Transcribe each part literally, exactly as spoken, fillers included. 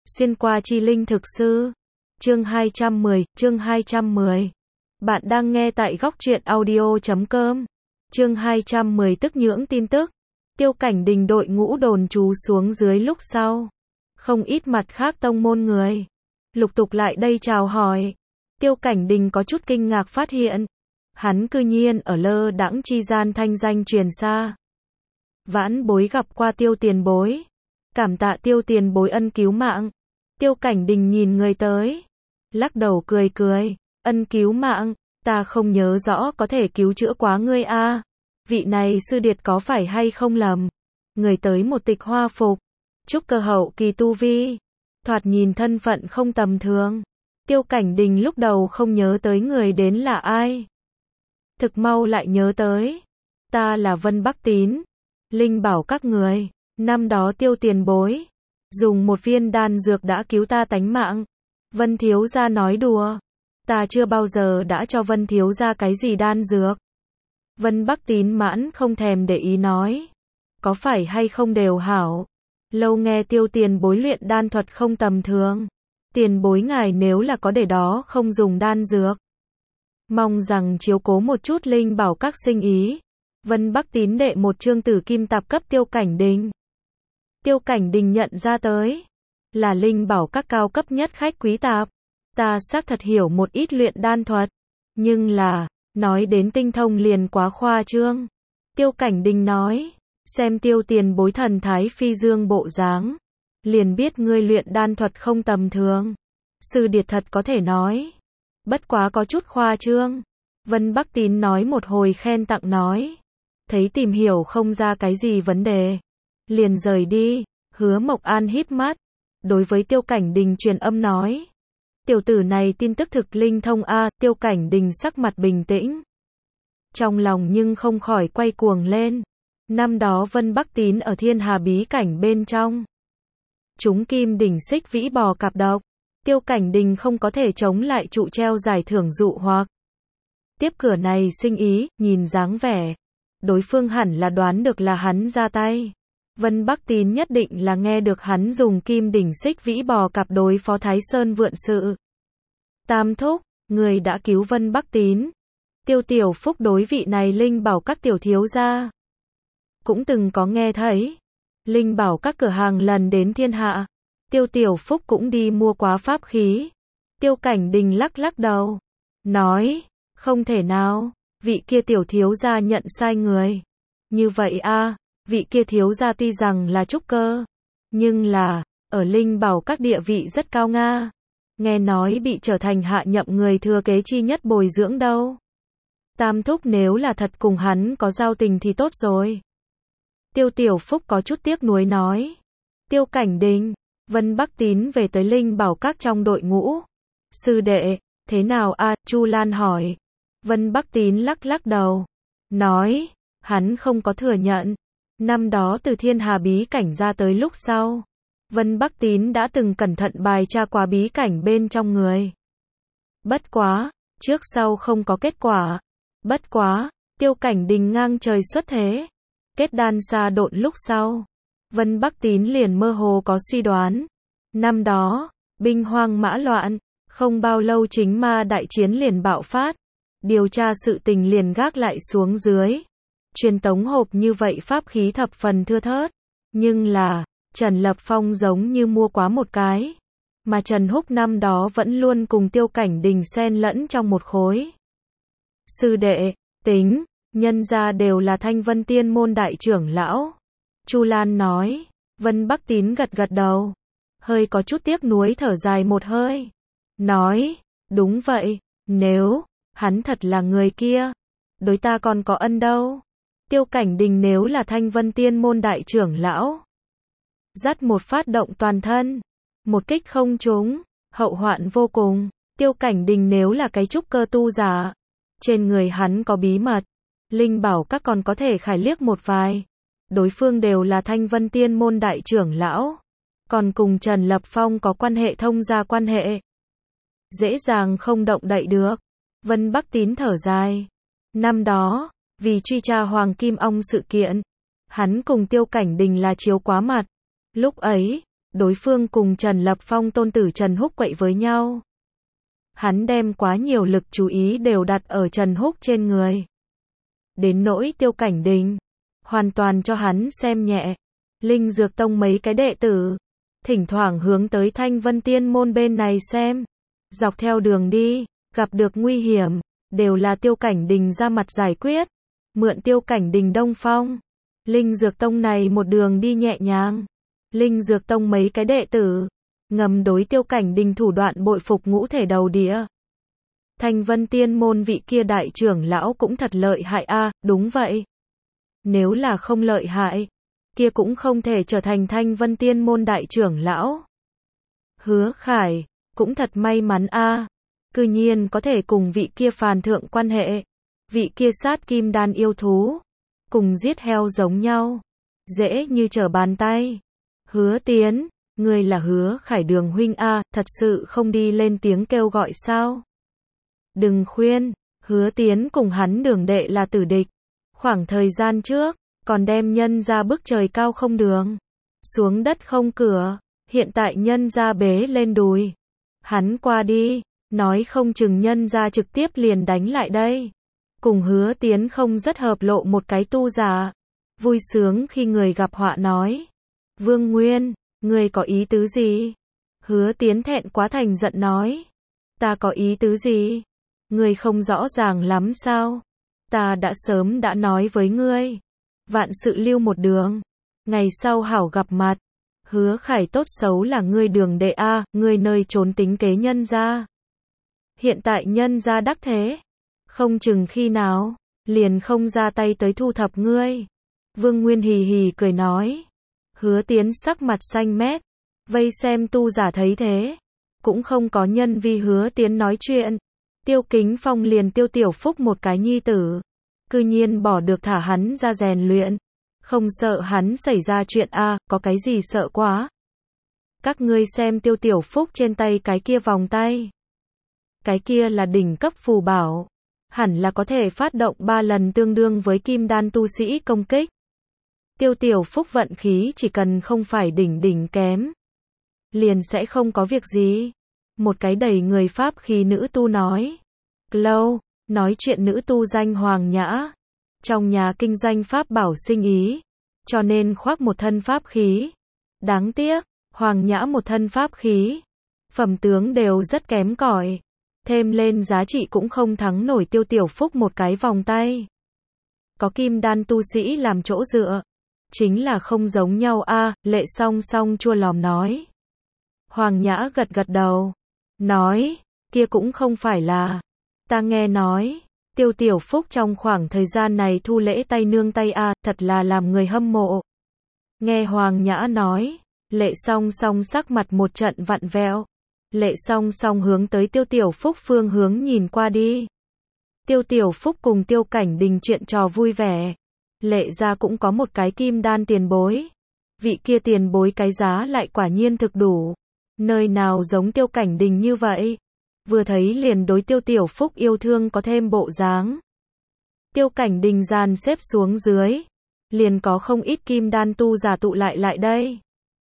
Xuyên qua chi linh thực sư. Chương hai trăm mười, chương hai trăm mười. Bạn đang nghe tại góc truyện audio chấm com. Chương hai trăm mười tức nhưỡng tin tức. Tiêu Cảnh Đình đội ngũ đồn trú xuống dưới lúc sau. Không ít mặt khác tông môn người. Lục tục lại đây chào hỏi. Tiêu Cảnh Đình có chút kinh ngạc phát hiện. Hắn cư nhiên ở lơ đãng chi gian thanh danh truyền xa. Vãn bối gặp qua Tiêu tiền bối. Cảm tạ Tiêu tiền bối ân cứu mạng. Tiêu Cảnh Đình nhìn người tới. Lắc đầu cười cười. Ân cứu mạng, ta không nhớ rõ có thể cứu chữa quá ngươi a. Vị này sư điệt có phải hay không lầm. Người tới một tịch hoa phục. Trúc cơ hậu kỳ tu vi. Thoạt nhìn thân phận không tầm thường. Tiêu Cảnh Đình lúc đầu không nhớ tới người đến là ai. Thực mau lại nhớ tới. Ta là Vân Bắc Tín. Linh bảo các người. Năm đó Tiêu tiền bối. Dùng một viên đan dược đã cứu ta tánh mạng. Vân thiếu gia nói đùa. Ta chưa bao giờ đã cho Vân thiếu gia cái gì đan dược. Vân Bắc Tín mãn không thèm để ý nói. Có phải hay không đều hảo. Lâu nghe Tiêu tiền bối luyện đan thuật không tầm thường. Tiền bối ngài nếu là có để đó không dùng đan dược. Mong rằng chiếu cố một chút linh bảo các sinh ý. Vân Bắc Tín đệ một chương tử kim tạp cấp Tiêu Cảnh Đình. Tiêu Cảnh Đình nhận ra tới. Là linh bảo các cao cấp nhất khách quý tạp. Ta xác thật hiểu một ít luyện đan thuật. Nhưng là, nói đến tinh thông liền quá khoa trương. Tiêu Cảnh Đình nói. Xem Tiêu tiền bối thần thái phi dương bộ dáng. Liền biết ngươi luyện đan thuật không tầm thường. Sư điệt thật có thể nói. Bất quá có chút khoa trương. Vân Bắc Tín nói một hồi khen tặng nói. Thấy tìm hiểu không ra cái gì vấn đề. Liền rời đi. Hứa Mộc An híp mắt. Đối với Tiêu Cảnh Đình truyền âm nói. Tiểu tử này tin tức thực linh thông a. Tiêu Cảnh Đình sắc mặt bình tĩnh. Trong lòng nhưng không khỏi quay cuồng lên. Năm đó Vân Bắc Tín ở thiên hà bí cảnh bên trong. Chúng kim đỉnh xích vĩ bò cạp độc. Tiêu Cảnh Đình không có thể chống lại trụ treo giải thưởng dụ hoặc. Tiếp cửa này sinh ý, nhìn dáng vẻ. Đối phương hẳn là đoán được là hắn ra tay. Vân Bắc Tín nhất định là nghe được hắn dùng kim đỉnh xích vĩ bò cạp đối phó Thái Sơn vượn sự. Tam thúc, người đã cứu Vân Bắc Tín. Tiêu Tiểu Phúc đối vị này linh bảo các tiểu thiếu gia. Cũng từng có nghe thấy. Linh bảo các cửa hàng lần đến thiên hạ. Tiêu Tiểu Phúc cũng đi mua quá pháp khí. Tiêu Cảnh Đình lắc lắc đầu. Nói, không thể nào, vị kia tiểu thiếu gia nhận sai người. Như vậy a, vị kia thiếu gia tuy rằng là trúc cơ. Nhưng là, ở linh bảo các địa vị rất cao nga. Nghe nói bị trở thành hạ nhậm người thừa kế chi nhất bồi dưỡng đâu. Tam thúc nếu là thật cùng hắn có giao tình thì tốt rồi. Tiêu Tiểu Phúc có chút tiếc nuối nói. Tiêu Cảnh Đình, Vân Bắc Tín về tới linh bảo các trong đội ngũ. Sư đệ, thế nào a? Chu Lan hỏi. Vân Bắc Tín lắc lắc đầu. Nói, hắn không có thừa nhận. Năm đó từ thiên hà bí cảnh ra tới lúc sau. Vân Bắc Tín đã từng cẩn thận bài tra qua bí cảnh bên trong người. Bất quá, trước sau không có kết quả. Bất quá, Tiêu Cảnh Đình ngang trời xuất thế. Kết đan xa độn lúc sau. Vân Bắc Tín liền mơ hồ có suy đoán. Năm đó, binh hoang mã loạn, không bao lâu chính ma đại chiến liền bạo phát. Điều tra sự tình liền gác lại xuống dưới. Truyền tống hộp như vậy pháp khí thập phần thưa thớt. Nhưng là, Trần Lập Phong giống như mua quá một cái. Mà Trần Húc năm đó vẫn luôn cùng Tiêu Cảnh Đình xen lẫn trong một khối. Sư đệ, tính, nhân gia đều là Thanh Vân Tiên môn đại trưởng lão. Chu Lan nói. Vân Bắc Tín gật gật đầu. Hơi có chút tiếc nuối thở dài một hơi. Nói, đúng vậy, nếu, hắn thật là người kia. Đối ta còn có ân đâu. Tiêu Cảnh Đình nếu là Thanh Vân Tiên môn đại trưởng lão. Dắt một phát động toàn thân. Một kích không trúng, hậu hoạn vô cùng. Tiêu Cảnh Đình nếu là cái trúc cơ tu giả. Trên người hắn có bí mật. Linh bảo các còn có thể khải liếc một vài. Đối phương đều là Thanh Vân Tiên môn đại trưởng lão. Còn cùng Trần Lập Phong có quan hệ thông gia quan hệ. Dễ dàng không động đậy được. Vân Bắc Tín thở dài. Năm đó, vì truy tra Hoàng Kim Ong sự kiện, hắn cùng Tiêu Cảnh Đình là chiếu quá mặt. Lúc ấy, đối phương cùng Trần Lập Phong tôn tử Trần Húc quậy với nhau. Hắn đem quá nhiều lực chú ý đều đặt ở Trần Húc trên người. Đến nỗi Tiêu Cảnh Đình, hoàn toàn cho hắn xem nhẹ. Linh Dược Tông mấy cái đệ tử, thỉnh thoảng hướng tới Thanh Vân Tiên Môn bên này xem. Dọc theo đường đi, gặp được nguy hiểm, đều là Tiêu Cảnh Đình ra mặt giải quyết. Mượn Tiêu Cảnh Đình Đông Phong. Linh Dược Tông này một đường đi nhẹ nhàng. Linh Dược Tông mấy cái đệ tử, ngầm đối Tiêu Cảnh Đình thủ đoạn bội phục ngũ thể đầu đĩa. Thanh Vân Tiên Môn vị kia đại trưởng lão cũng thật lợi hại a, à, đúng vậy. Nếu là không lợi hại, kia cũng không thể trở thành Thanh Vân Tiên Môn đại trưởng lão. Hứa Khải, cũng thật may mắn a, à, cư nhiên có thể cùng vị kia phàn thượng quan hệ. Vị kia sát kim đan yêu thú, cùng giết heo giống nhau, dễ như trở bàn tay. Hứa Tiến, ngươi là Hứa Khải Đường huynh a, à, thật sự không đi lên tiếng kêu gọi sao? Đừng khuyên, Hứa Tiến cùng hắn Đường đệ là tử địch. Khoảng thời gian trước, còn đem nhân ra bức trời cao không đường, xuống đất không cửa, hiện tại nhân ra bế lên đùi. Hắn qua đi, nói không chừng nhân ra trực tiếp liền đánh lại đây. Cùng Hứa Tiến không rất hợp lộ một cái tu giả. Vui sướng khi người gặp họa nói. Vương Nguyên, ngươi có ý tứ gì? Hứa Tiến thẹn quá thành giận nói. Ta có ý tứ gì? Ngươi không rõ ràng lắm sao? Ta đã sớm đã nói với ngươi. Vạn sự lưu một đường. Ngày sau hảo gặp mặt. Hứa Khải tốt xấu là ngươi Đường đệ a, ngươi nơi trốn tính kế nhân ra. Hiện tại nhân ra đắc thế. Không chừng khi nào, liền không ra tay tới thu thập ngươi. Vương Nguyên hì hì cười nói. Hứa Tiến sắc mặt xanh mét. Vây xem tu giả thấy thế. Cũng không có nhân vi Hứa Tiến nói chuyện. Tiêu Kính Phong liền Tiêu Tiểu Phúc một cái nhi tử. Cư nhiên bỏ được thả hắn ra rèn luyện. Không sợ hắn xảy ra chuyện a, à, có cái gì sợ quá. Các ngươi xem Tiêu Tiểu Phúc trên tay cái kia vòng tay. Cái kia là đỉnh cấp phù bảo. Hẳn là có thể phát động ba lần tương đương với kim đan tu sĩ công kích. Tiêu Tiểu Phúc vận khí chỉ cần không phải đỉnh đỉnh kém, liền sẽ không có việc gì. Một cái đầy người pháp khí nữ tu nói. Lâu, nói chuyện nữ tu danh Hoàng Nhã. Trong nhà kinh doanh pháp bảo sinh ý, cho nên khoác một thân pháp khí. Đáng tiếc, Hoàng Nhã một thân pháp khí, phẩm tướng đều rất kém cỏi. Thêm lên giá trị cũng không thắng nổi Tiêu Tiểu Phúc một cái vòng tay. Có kim đan tu sĩ làm chỗ dựa. Chính là không giống nhau a, à, Lệ Song Song chua lòm nói. Hoàng Nhã gật gật đầu. Nói, kia cũng không phải là. Ta nghe nói, Tiêu Tiểu Phúc trong khoảng thời gian này thu lễ tay nương tay a, à, thật là làm người hâm mộ. Nghe Hoàng Nhã nói, Lệ Song Song sắc mặt một trận vặn vẹo. Lệ Song Song hướng tới Tiêu Tiểu Phúc phương hướng nhìn qua đi. Tiêu Tiểu Phúc cùng Tiêu Cảnh Đình chuyện trò vui vẻ. Lệ gia cũng có một cái kim đan tiền bối. Vị kia tiền bối cái giá lại quả nhiên thực đủ. Nơi nào giống Tiêu Cảnh Đình như vậy. Vừa thấy liền đối Tiêu Tiểu Phúc yêu thương có thêm bộ dáng. Tiêu Cảnh Đình dàn xếp xuống dưới. Liền có không ít kim đan tu giả tụ lại lại đây.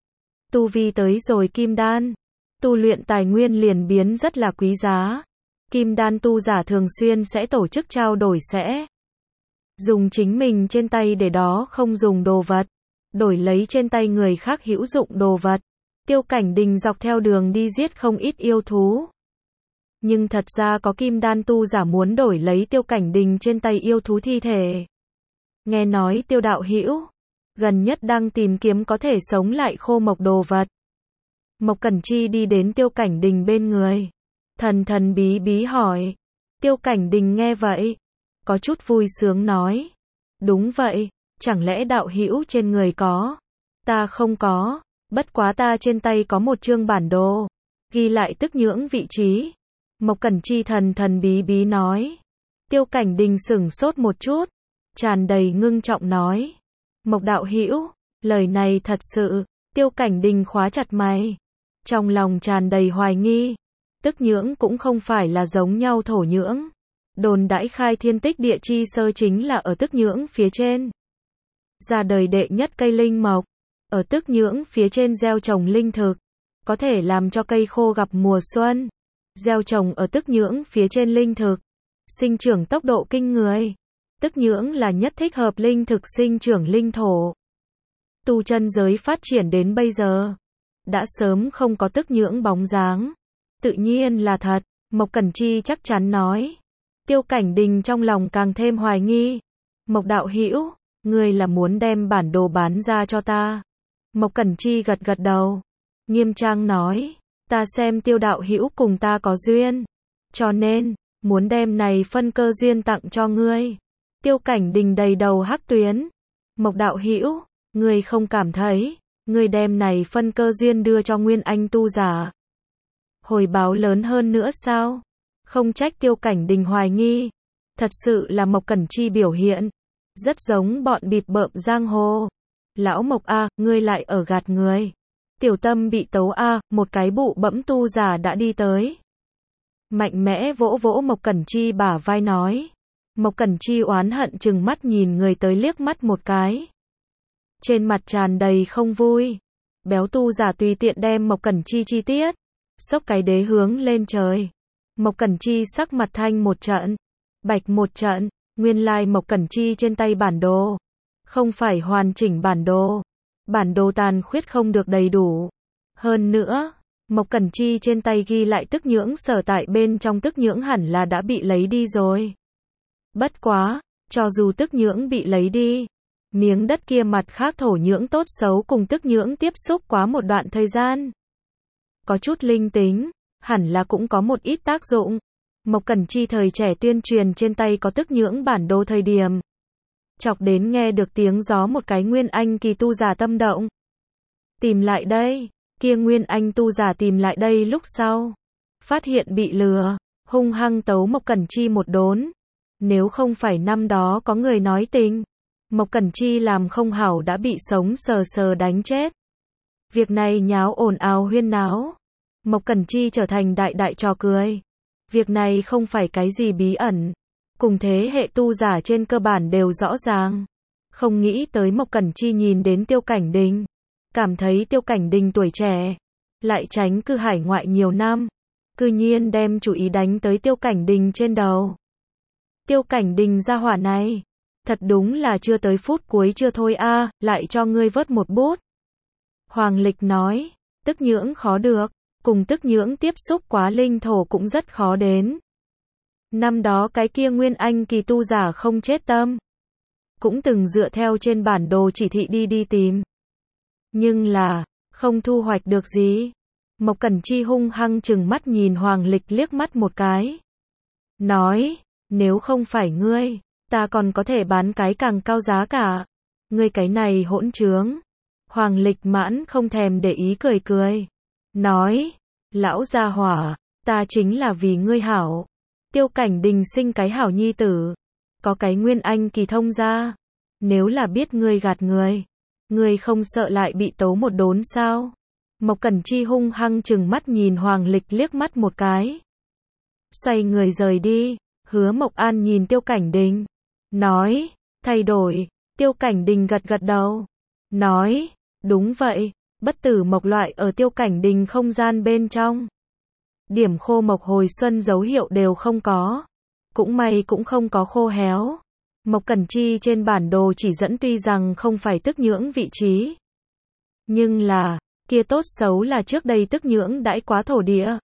Tu vi tới rồi kim đan. Tu luyện tài nguyên liền biến rất là quý giá. Kim đan tu giả thường xuyên sẽ tổ chức trao đổi sẽ. Dùng chính mình trên tay để đó không dùng đồ vật. Đổi lấy trên tay người khác hữu dụng đồ vật. Tiêu Cảnh Đình dọc theo đường đi giết không ít yêu thú. Nhưng thật ra có kim đan tu giả muốn đổi lấy Tiêu Cảnh Đình trên tay yêu thú thi thể. Nghe nói Tiêu đạo hữu gần nhất đang tìm kiếm có thể sống lại khô mộc đồ vật. Mộc Cẩn Chi đi đến Tiêu Cảnh Đình bên người. Thần thần bí bí hỏi. Tiêu Cảnh Đình nghe vậy, có chút vui sướng nói. Đúng vậy, chẳng lẽ đạo hữu trên người có? Ta không có, bất quá ta trên tay có một chương bản đồ. Ghi lại tức nhưỡng vị trí. Mộc Cẩn Chi thần thần bí bí nói. Tiêu Cảnh Đình sửng sốt một chút. Tràn đầy ngưng trọng nói. Mộc đạo hữu, lời này thật sự. Tiêu Cảnh Đình khóa chặt mày. Trong lòng tràn đầy hoài nghi. Tức nhưỡng cũng không phải là giống nhau thổ nhưỡng. Đồn đãi khai thiên tích địa chi sơ chính là ở tức nhưỡng phía trên. Ra đời đệ nhất cây linh mộc. ở tức nhưỡng phía trên gieo trồng linh thực, có thể làm cho cây khô gặp mùa xuân. Gieo trồng ở tức nhưỡng phía trên linh thực, sinh trưởng tốc độ kinh người. Tức nhưỡng là nhất thích hợp linh thực sinh trưởng linh thổ. Tu chân giới phát triển đến bây giờ, đã sớm không có tức nhưỡng bóng dáng. Tự nhiên là thật, Mộc Cẩn Chi chắc chắn nói. Tiêu Cảnh Đình trong lòng càng thêm hoài nghi. Mộc đạo hữu, ngươi là muốn đem bản đồ bán ra cho ta? Mộc Cẩn Chi gật gật đầu, nghiêm trang nói, ta xem Tiêu đạo hữu cùng ta có duyên, cho nên muốn đem này phân cơ duyên tặng cho ngươi. Tiêu Cảnh Đình đầy đầu hắc tuyến. Mộc đạo hữu, ngươi không cảm thấy ngươi đem này phân cơ duyên đưa cho Nguyên Anh tu giả, hồi báo lớn hơn nữa sao? Không trách Tiêu Cảnh Đình hoài nghi, thật sự là Mộc Cẩn Chi biểu hiện rất giống bọn bịp bợm giang hồ. Lão Mộc a, ngươi lại ở gạt người. Tiểu Tâm bị tấu a, một cái bụ bẫm tu giả đã đi tới. Mạnh mẽ vỗ vỗ Mộc Cẩn Chi bả vai nói. Mộc Cẩn Chi oán hận chừng mắt nhìn người tới liếc mắt một cái. Trên mặt tràn đầy không vui. Béo tu giả tùy tiện đem Mộc Cẩn Chi chi tiết, xốc cái đế hướng lên trời. Mộc Cẩn Chi sắc mặt thanh một trận, bạch một trận, nguyên lai Mộc Cẩn Chi trên tay bản đồ, không phải hoàn chỉnh bản đồ. Bản đồ tàn khuyết không được đầy đủ. Hơn nữa, Mộc Cẩn Chi trên tay ghi lại tức nhưỡng sở tại bên trong tức nhưỡng hẳn là đã bị lấy đi rồi. Bất quá, cho dù tức nhưỡng bị lấy đi, miếng đất kia mặt khác thổ nhưỡng tốt xấu cùng tức nhưỡng tiếp xúc quá một đoạn thời gian, có chút linh tính, hẳn là cũng có một ít tác dụng. Mộc Cẩn Chi thời trẻ tuyên truyền trên tay có tức nhưỡng bản đồ thời điểm, chọc đến nghe được tiếng gió một cái Nguyên Anh kỳ tu giả tâm động. Tìm lại đây, kia Nguyên Anh tu giả tìm lại đây lúc sau, phát hiện bị lừa, hung hăng tấu Mộc Cẩn Chi một đốn. Nếu không phải năm đó có người nói tình, Mộc Cẩn Chi làm không hảo đã bị sống sờ sờ đánh chết. Việc này nháo ồn ào huyên náo, Mộc Cẩn Chi trở thành đại đại trò cười. Việc này không phải cái gì bí ẩn, cùng thế hệ tu giả trên cơ bản đều rõ ràng. Không nghĩ tới Mộc Cẩn Chi nhìn đến Tiêu Cảnh Đình, cảm thấy Tiêu Cảnh Đình tuổi trẻ, lại tránh cư hải ngoại nhiều năm, cư nhiên đem chủ ý đánh tới Tiêu Cảnh Đình trên đầu. Tiêu Cảnh Đình gia hỏa này, thật đúng là chưa tới phút cuối chưa thôi a, lại cho ngươi vớt một bút. Hoàng Lịch nói, tức nhưỡng khó được, cùng tức nhưỡng tiếp xúc quá linh thổ cũng rất khó đến. Năm đó cái kia Nguyên Anh kỳ tu giả không chết tâm, cũng từng dựa theo trên bản đồ chỉ thị đi đi tìm. Nhưng là, không thu hoạch được gì. Mộc Cẩn Chi hung hăng chừng mắt nhìn Hoàng Lịch liếc mắt một cái. Nói, nếu không phải ngươi, ta còn có thể bán cái càng cao giá cả. Ngươi cái này hỗn trướng. Hoàng Lịch mãn không thèm để ý cười cười. Nói, lão gia hỏa, ta chính là vì ngươi hảo. Tiêu Cảnh Đình sinh cái hảo nhi tử, có cái Nguyên Anh kỳ thông gia. Nếu là biết ngươi gạt người, ngươi không sợ lại bị tấu một đốn sao? Mộc Cẩn Chi hung hăng chừng mắt nhìn Hoàng Lịch liếc mắt một cái. Xoay người rời đi, Hứa Mộc An nhìn Tiêu Cảnh Đình. Nói, thay đổi. Tiêu Cảnh Đình gật gật đầu. Nói, đúng vậy, bất tử mộc loại ở Tiêu Cảnh Đình không gian bên trong. Điểm khô mộc hồi xuân dấu hiệu đều không có. Cũng may cũng không có khô héo. Mộc Cẩn Chi trên bản đồ chỉ dẫn tuy rằng không phải tức nhưỡng vị trí. Nhưng là, kia tốt xấu là trước đây tức nhưỡng đãi quá thổ địa.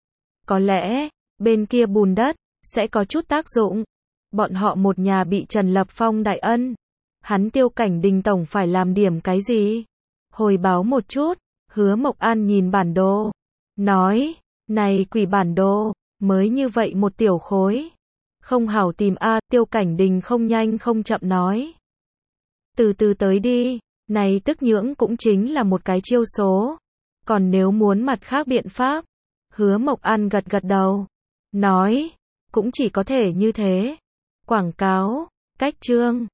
Có lẽ, bên kia bùn đất, sẽ có chút tác dụng. Bọn họ một nhà bị Trần Lập Phong đại ân. Hắn Tiêu Cảnh Đình tổng phải làm điểm cái gì? Hồi báo một chút, Hứa Mộc An nhìn bản đồ. Nói, này quỷ bản đồ, mới như vậy một tiểu khối. Không hảo tìm a. Tiêu Cảnh Đình không nhanh không chậm nói. Từ từ tới đi, này tức nhưỡng cũng chính là một cái chiêu số. Còn nếu muốn mặt khác biện pháp, Hứa Mộc An gật gật đầu. Nói, cũng chỉ có thể như thế. Quảng cáo, cách chương.